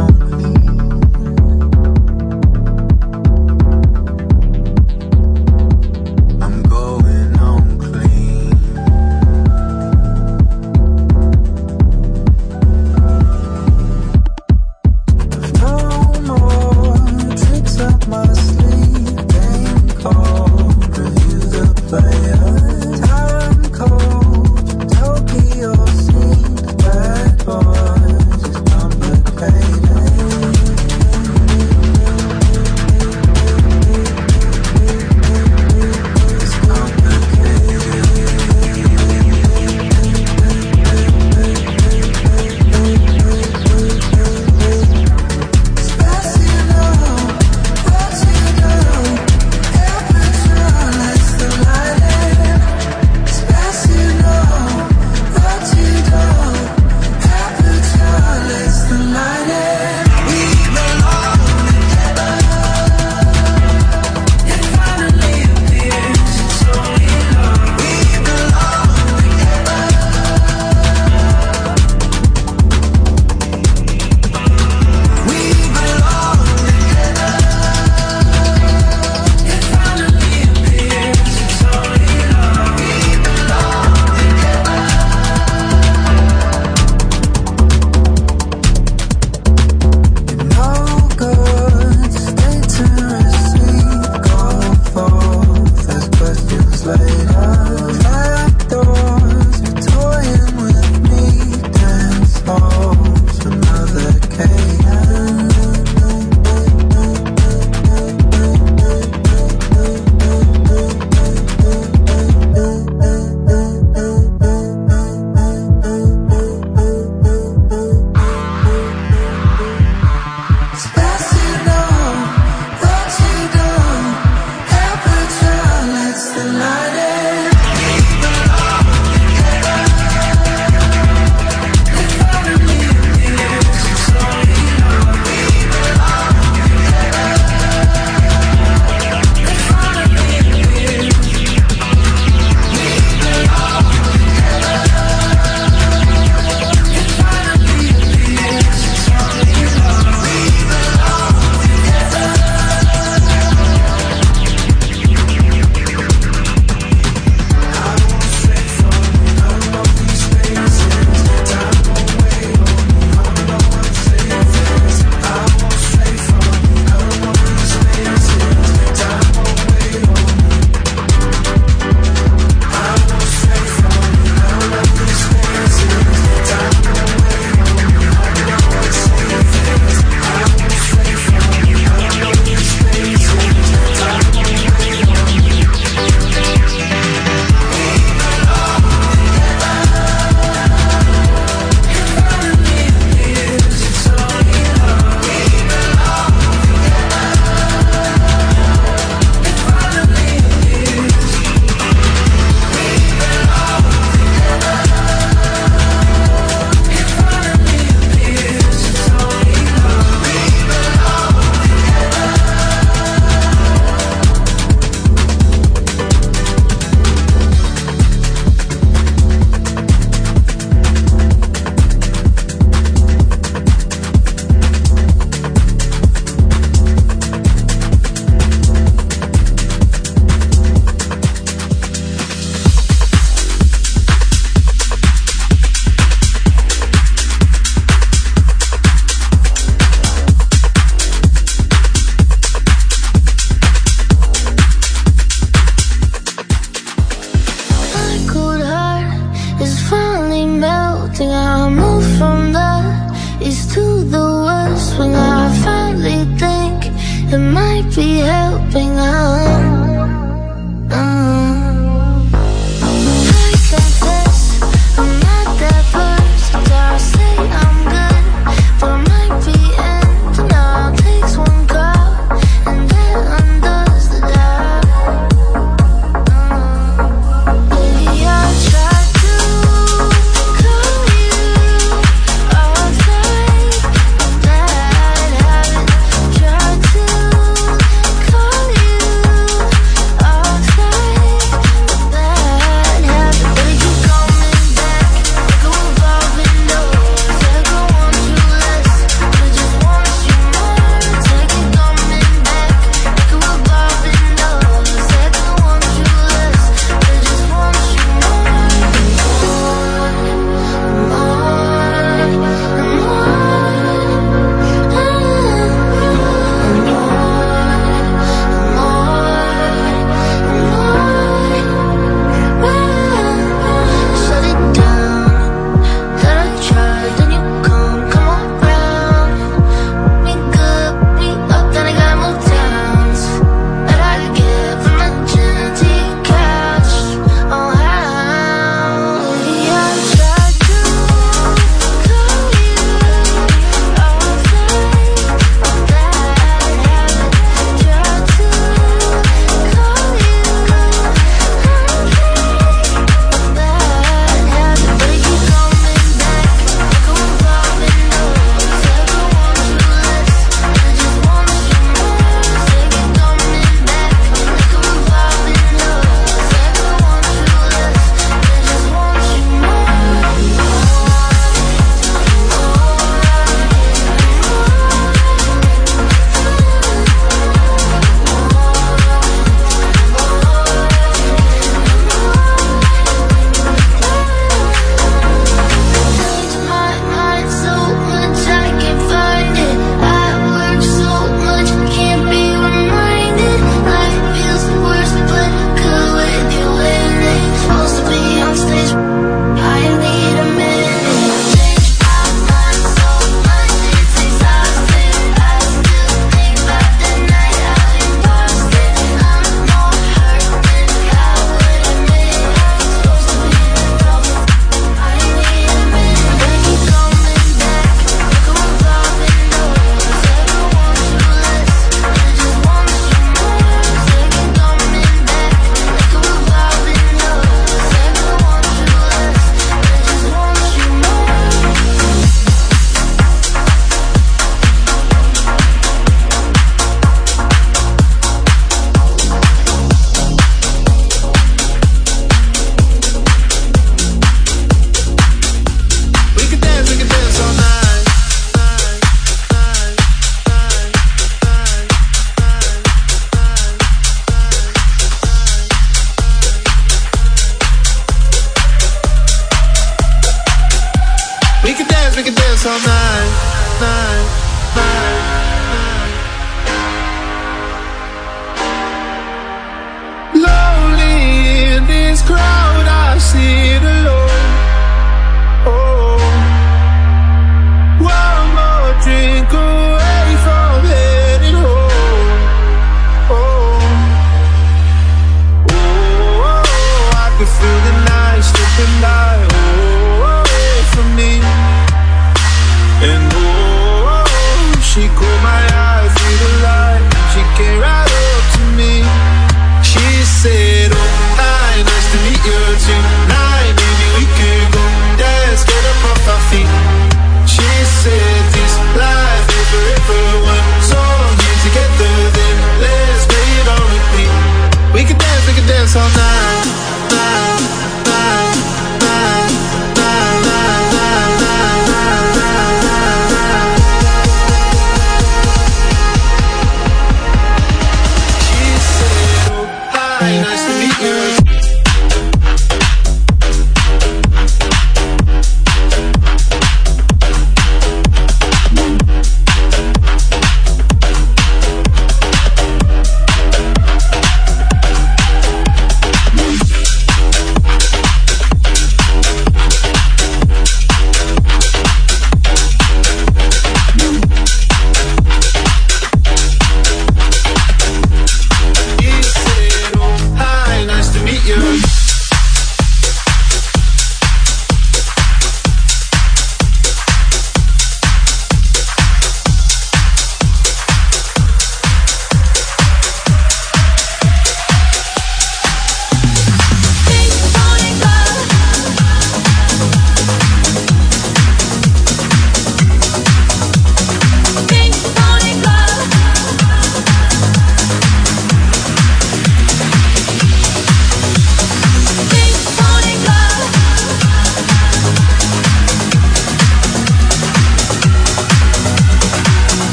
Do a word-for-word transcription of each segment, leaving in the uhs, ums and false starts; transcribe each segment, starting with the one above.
Tokyo scene, bad boys, complicated.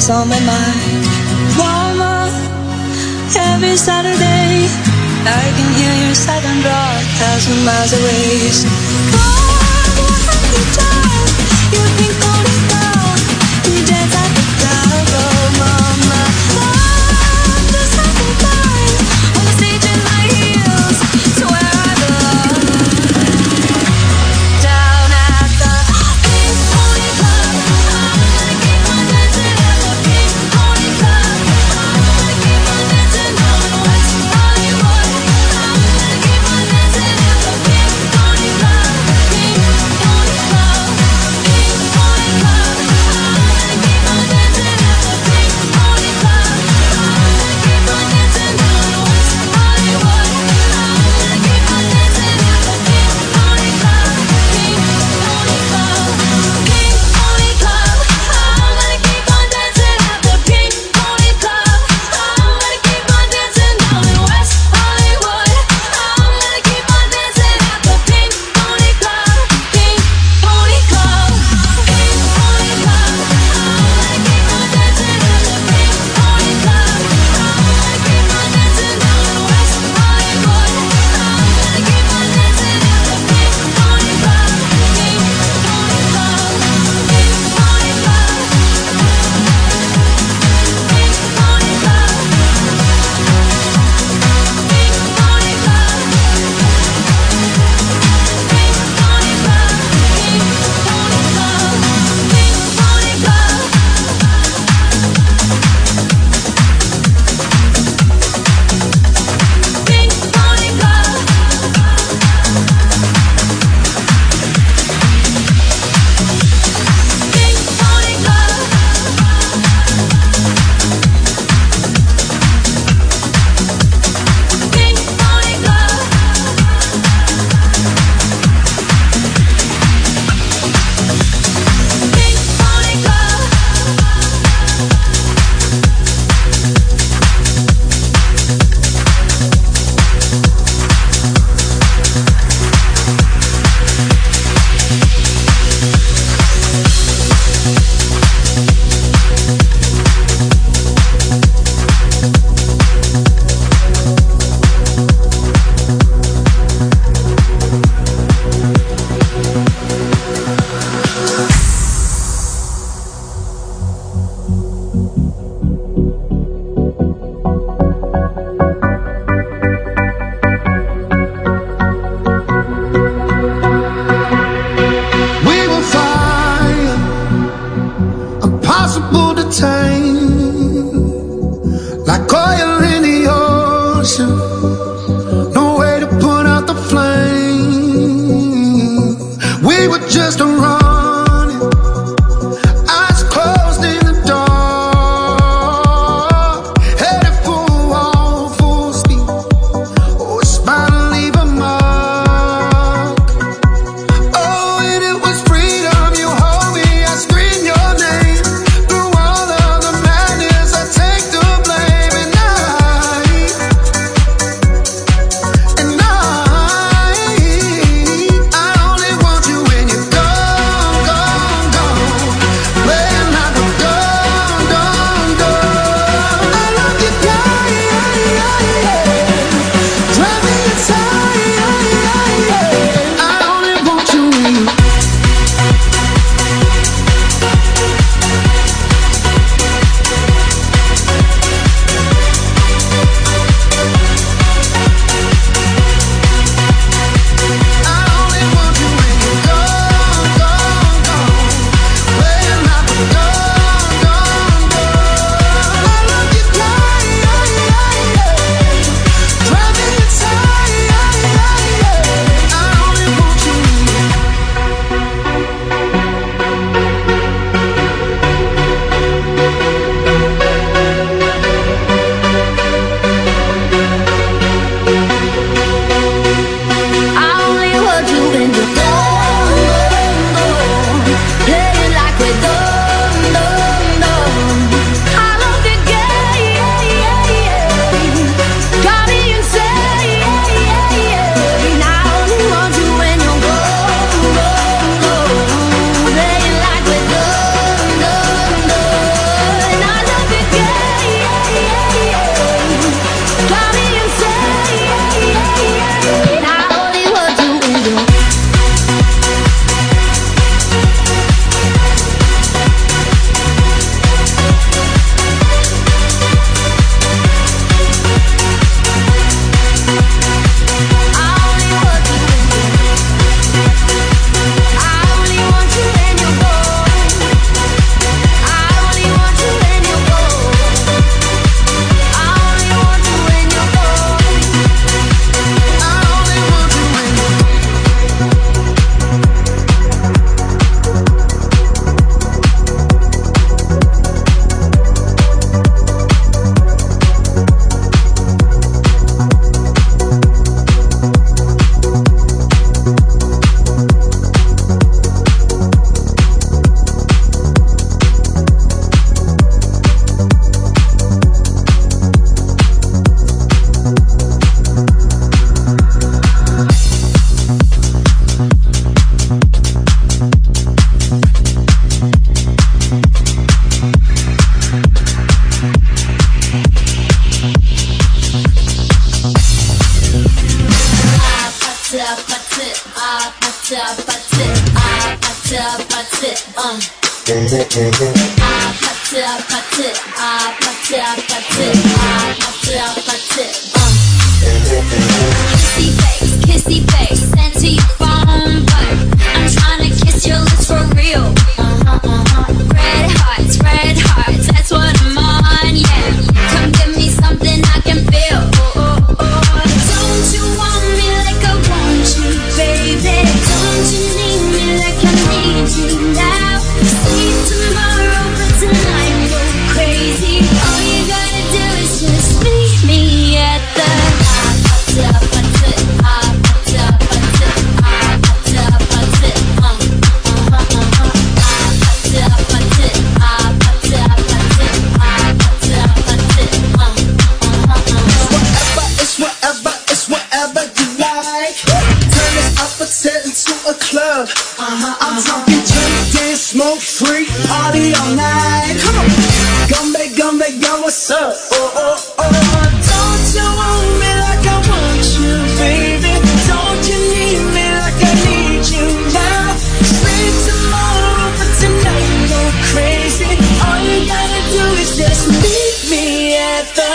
always on my mind. Woman, every Saturday I can hear your silent draw a thousand miles away. So, oh, what have you done? You think only down. You dance at the club, oh mama. Oh, just have me blind on the stage in my heels. So where I belong. Down at the Pink Pony Club. I'm gonna keep on dancing at the Pink Pony Club. I'm gonna keep on dancing down in West Hollywood. I'm gonna keep on dancing at the Pink Pony Club. Pink Pony Club. Pink Pony Club. I'm gonna keep on dancing at the Pink Pony Club. I'm gonna keep on dancing down in West Hollywood. I'm gonna keep on dancing at the Pink Pony Club. Pink Pony Club. Pink Pony Club. I'm gonna keep on dancing at the Pink Pony Club. I'm gonna keep on dancing down in West Hollywood. I'm gonna keep on dancing at the Pink Pony Club. Pink Pony Club. Pink Pony Club. I'm gonna keep on dancing at the Pink Pony Club. I'm gonna keep on dancing down in West Hollywood. I'm gonna keep on dancing at the Pink Pony Club. Pink Pony Club. Pink Pony Club. Pink Pony Club. Pink Pony Club. Pink Pony Club. Pink Pony Club. Pink Pony Club. Pink Pony Club. Pink Pony Club. Pink Pony Club. Pink Pony Club. We will fire, impossible to tame, like oil in the ocean. No way to put out the flame. We were just running, eyes closed in the dark, headed for a wall full speed. Oh, it's bound to leave a mark. Oh, and it was freedom. You hold me, I scream your name. Through all of the madness, I take the blame. And I, and I, I only want you when you're gone. uh. I put it, I put it, I put it, I put it, I put it, I put it, uh. Kissy face, kissy face, sent to your phone, but I'm trying to kiss your lips for real. Uh-huh, uh-huh. Red hearts, red hearts, that's what I'm on, yeah. Come give me something I can feel. Oh, oh, oh. Don't you want me like I want you, baby? Don't you need me like I need you now? See tomorrow, but tonight go crazy. All you gotta do is just meet me at the Uh-huh, I'm talking drink, dance, smoke, free, party all night. Come on, Gumbe, Gumbe, yo, what's up? Oh, oh, oh. Don't you want me like I want you, baby? Don't you need me like I need you now? Sleep tomorrow, but tonight go crazy. All you gotta do is just meet me at the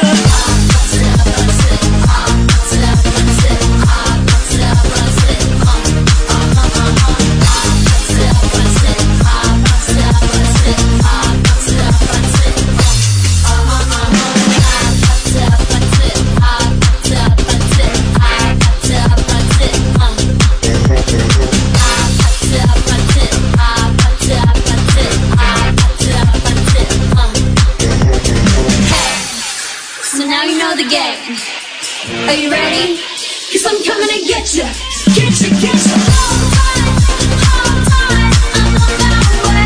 Are you ready? Cause I'm coming to get you. Get you, get you. Hold tight, hold tight, I'm on my way.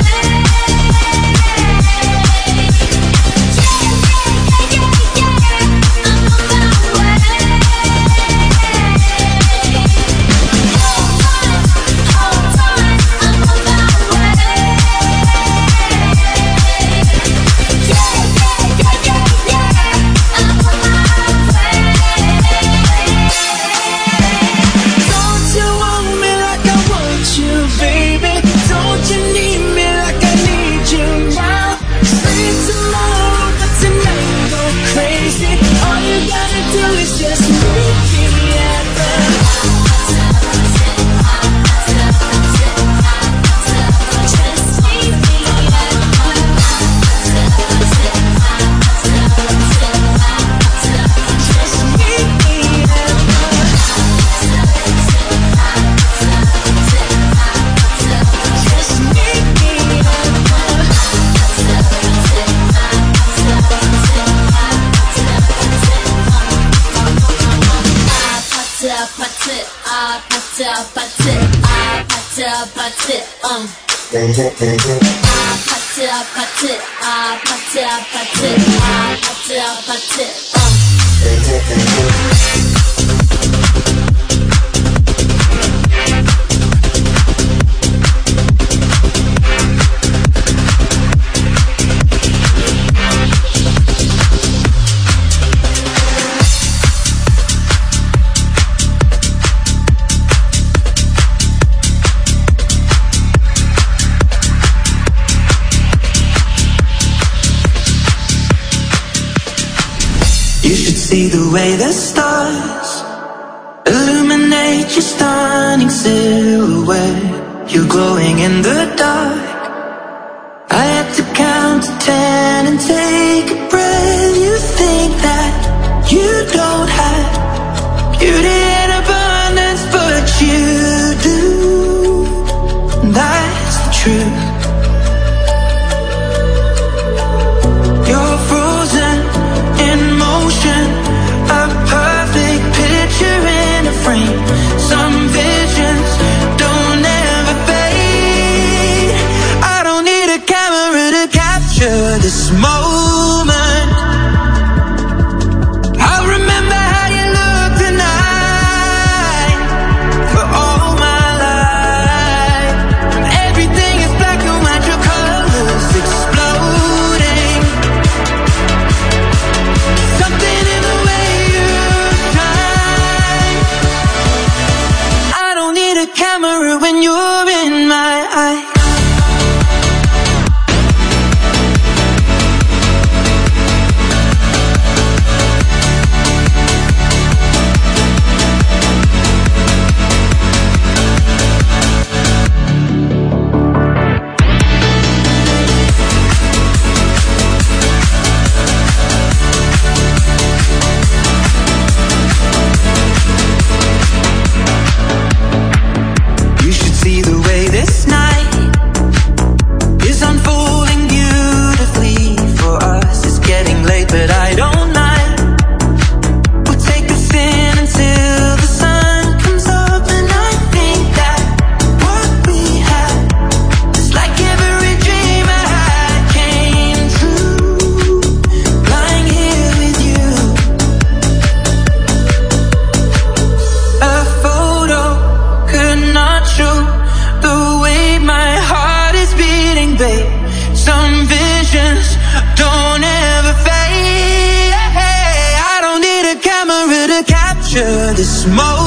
Yeah, yeah, yeah, yeah, yeah, I'm on my way. Hold tight, hold tight, I'm on my way. Yeah, yeah, yeah, yeah, yeah, I'm on my way. Um. I put it, I put it, I put it, I put it, I put it, I put it, um. See the way the stars illuminate your stunning silhouette. You're glowing in the dark. I had to count to ten and take a breath. You think that you don't have beauty in abundance, but you do. That's the truth. You're frozen in motion, a perfect picture in a frame. Some visions don't ever fade. I don't need a camera to capture this moment. I'll remember how you look tonight for all my life. When everything is black and white, your colors exploding. Something in the way you shine. I don't need a camera when you're in my eyes. smoke.